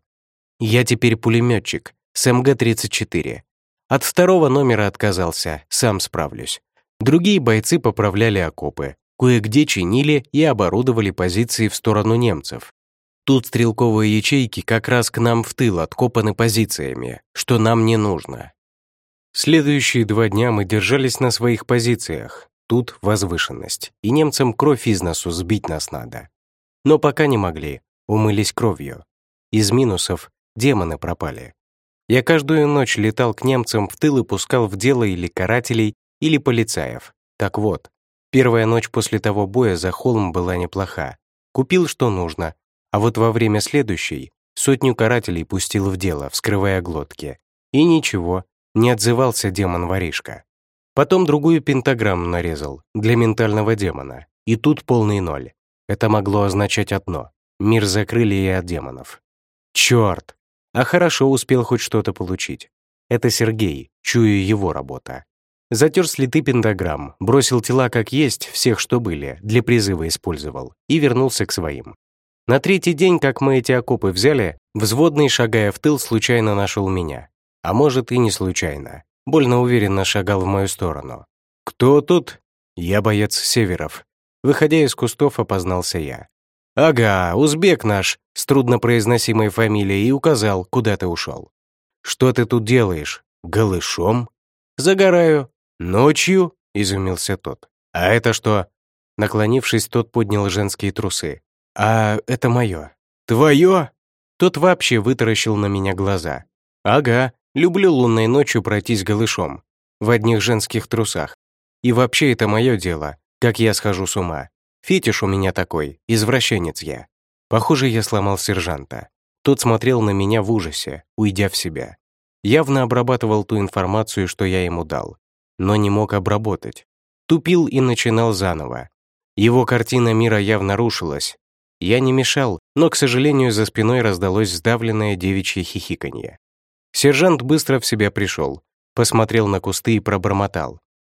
Я теперь пулеметчик с эм гэ тридцать четыре. От второго номера отказался, сам справлюсь. Другие бойцы поправляли окопы, кое-где чинили и оборудовали позиции в сторону немцев. Тут стрелковые ячейки как раз к нам в тыл откопаны позициями, что нам не нужно. Следующие два дня мы держались на своих позициях. Тут возвышенность, и немцам кровь из носу сбить нас надо. Но пока не могли, умылись кровью. Из минусов демоны пропали. Я каждую ночь летал к немцам в тыл и пускал в дело или карателей, или полицаев. Так вот, первая ночь после того боя за холм была неплоха. Купил, что нужно, а вот во время следующей сотню карателей пустил в дело, вскрывая глотки. И ничего, не отзывался демон-воришка. Потом другую пентаграмму нарезал для ментального демона, и тут полный ноль. Это могло означать одно — мир закрыли и от демонов. Черт! А хорошо успел хоть что-то получить. Это Сергей, чую его работа. Затер слиты пентаграмм, бросил тела как есть, всех, что были, для призыва использовал, и вернулся к своим. На третий день, как мы эти окопы взяли, взводный, шагая в тыл, случайно нашел меня. А может и не случайно. Больно уверенно шагал в мою сторону. «Кто тут?» «Я боец Северов». Выходя из кустов, опознался я. «Ага, узбек наш, с труднопроизносимой фамилией, и указал, куда ты ушел». «Что ты тут делаешь? Голышом?» «Загораю». «Ночью?» — изумился тот. «А это что?» Наклонившись, тот поднял женские трусы. «А это мое». «Твое?» Тот вообще вытаращил на меня глаза. «Ага, люблю лунной ночью пройтись голышом, в одних женских трусах. И вообще это мое дело, как я схожу с ума. Фетиш у меня такой, извращенец я». Похоже, я сломал сержанта. Тот смотрел на меня в ужасе, уйдя в себя. Явно обрабатывал ту информацию, что я ему дал, но не мог обработать. Тупил и начинал заново. Его картина мира явно рушилась. Я не мешал, но, к сожалению, за спиной раздалось сдавленное девичье хихиканье. Сержант быстро в себя пришел, посмотрел на кусты и пробормотал.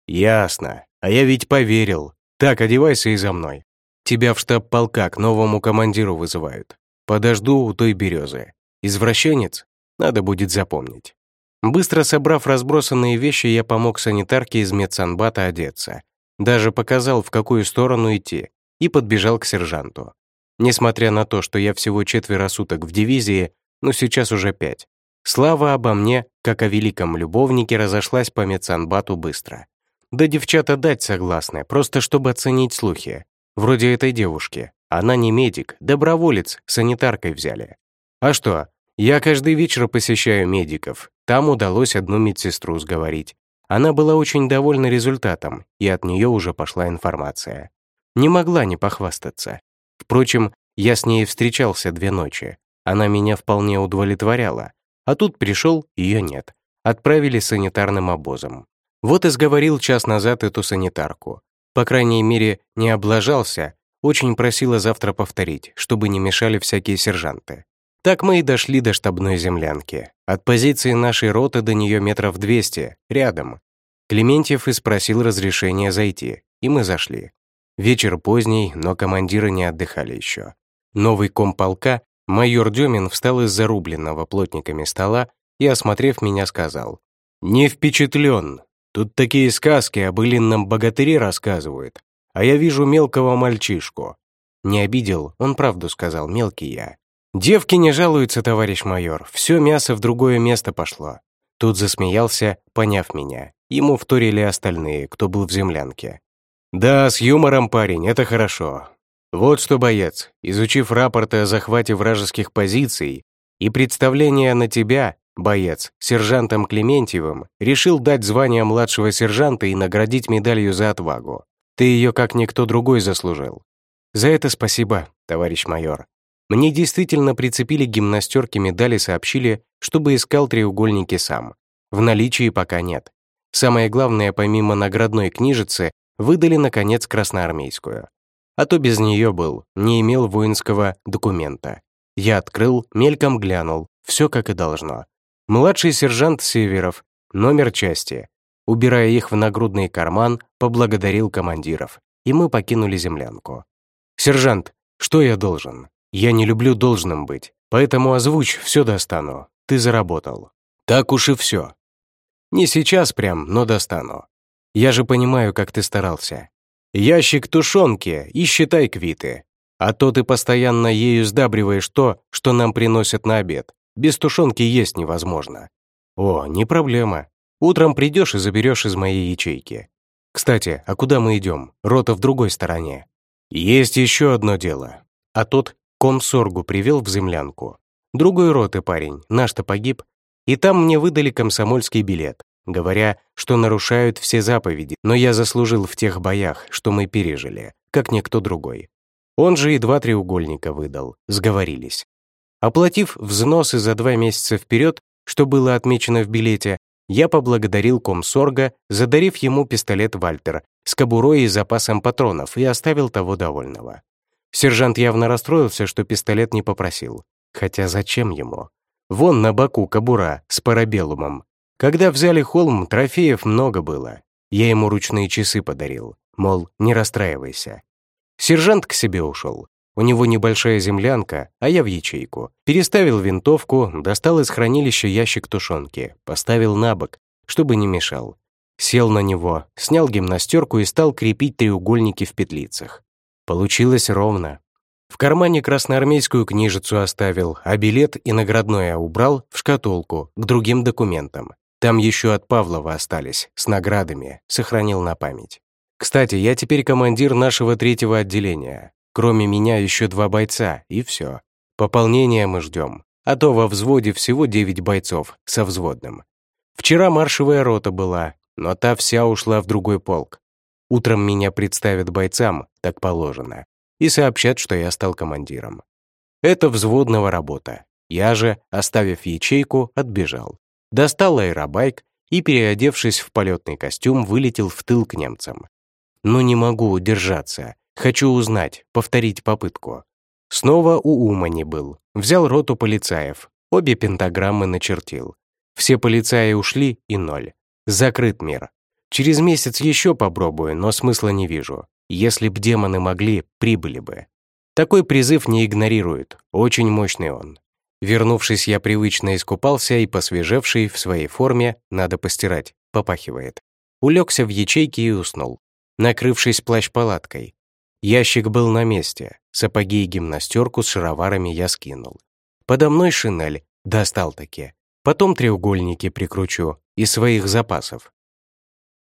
«Ясно, а я ведь поверил. Так, одевайся и за мной. Тебя в штаб полка к новому командиру вызывают. Подожду у той березы. Извращенец? Надо будет запомнить». Быстро собрав разбросанные вещи, я помог санитарке из медсанбата одеться. Даже показал, в какую сторону идти, и подбежал к сержанту. Несмотря на то, что я всего четверо суток в дивизии, но сейчас уже пять. Слава обо мне, как о великом любовнике, разошлась по медсанбату быстро. Да девчата дать согласны, просто чтобы оценить слухи. Вроде этой девушки. Она не медик, доброволец, санитаркой взяли. А что, я каждый вечер посещаю медиков. Там удалось одну медсестру сговорить. Она была очень довольна результатом, и от нее уже пошла информация. Не могла не похвастаться. Впрочем, я с ней встречался две ночи. Она меня вполне удовлетворяла. А тут пришел, ее нет. отправили санитарным обозом. Вот и сговорил час назад эту санитарку. По крайней мере, не облажался, очень просила завтра повторить, чтобы не мешали всякие сержанты. Так мы и дошли до штабной землянки. От позиции нашей роты до нее метров двести, рядом. Клементьев и спросил разрешения зайти, и мы зашли. Вечер поздний, но командиры не отдыхали еще. Новый комполка, майор Демин, встал из зарубленного плотниками стола и, осмотрев меня, сказал: «Не впечатлен. Тут такие сказки о былинном богатыре рассказывают, а я вижу мелкого мальчишку». Не обидел, он правду сказал, мелкий я. «Девки не жалуются, товарищ майор, все мясо в другое место пошло». Тут засмеялся, поняв меня. Ему вторили остальные, кто был в землянке. «Да, с юмором, парень, это хорошо. Вот что, боец, изучив рапорты о захвате вражеских позиций и представление на тебя, боец, сержантом Клементьевым, решил дать звание младшего сержанта и наградить медалью за отвагу. Ты ее как никто другой заслужил. За это спасибо, товарищ майор. Мне действительно прицепили к гимнастерке медали, сообщили, чтобы искал треугольники сам. В наличии пока нет. Самое главное, помимо наградной книжицы, выдали, наконец, красноармейскую. А то без нее был, не имел воинского документа. Я открыл, мельком глянул, все как и должно. Младший сержант Северов, номер части. Убирая их в нагрудный карман, поблагодарил командиров, и мы покинули землянку. «Сержант, что я должен? Я не люблю должным быть, поэтому озвучь, все достану. Ты заработал». «Так уж и все». «Не сейчас прям, но достану. Я же понимаю, как ты старался. Ящик тушенки и считай квиты. А то ты постоянно ею сдабриваешь то, что нам приносят на обед. Без тушенки есть невозможно». «О, не проблема. Утром придешь и заберешь из моей ячейки. Кстати, а куда мы идем? Рота в другой стороне». «Есть еще одно дело». А тот комсоргу привел в землянку. Другой роты парень, наш-то погиб. И там мне выдали комсомольский билет, говоря, что нарушают все заповеди, но я заслужил в тех боях, что мы пережили, как никто другой. Он же и два треугольника выдал, сговорились. Оплатив взносы за два месяца вперед, что было отмечено в билете, я поблагодарил комсорга, задарив ему пистолет «Вальтер» с кобурой и запасом патронов, и оставил того довольного. Сержант явно расстроился, что пистолет не попросил. Хотя зачем ему? Вон на боку кобура с парабеллумом. Когда взяли холм, трофеев много было. Я ему ручные часы подарил, мол, не расстраивайся. Сержант к себе ушел. У него небольшая землянка, а я в ячейку. Переставил винтовку, достал из хранилища ящик тушенки, поставил на бок, чтобы не мешал. Сел на него, снял гимнастерку и стал крепить треугольники в петлицах. Получилось ровно. В кармане красноармейскую книжицу оставил, а билет и наградное убрал в шкатулку к другим документам. Там еще от Павлова остались, с наградами, сохранил на память. Кстати, я теперь командир нашего третьего отделения. Кроме меня еще два бойца, и все. Пополнение мы ждем, а то во взводе всего девять бойцов со взводным. Вчера маршевая рота была, но та вся ушла в другой полк. Утром меня представят бойцам, так положено, и сообщат, что я стал командиром. Это взводного работа. Я же, оставив ячейку, отбежал. Достал аэробайк и, переодевшись в полетный костюм, вылетел в тыл к немцам. Но не могу удержаться. Хочу узнать, повторить попытку. Снова у Умани был. Взял роту полицаев. Обе пентаграммы начертил. Все полицаи ушли и ноль. Закрыт мир. Через месяц еще попробую, но смысла не вижу. Если б демоны могли, прибыли бы. Такой призыв не игнорируют. Очень мощный он. Вернувшись, я привычно искупался и, посвежевший в своей форме, надо постирать, попахивает. Улегся в ячейке и уснул, накрывшись плащ-палаткой. Ящик был на месте, сапоги и гимнастерку с шароварами я скинул. Подо мной шинель, достал-таки. Потом треугольники прикручу из своих запасов.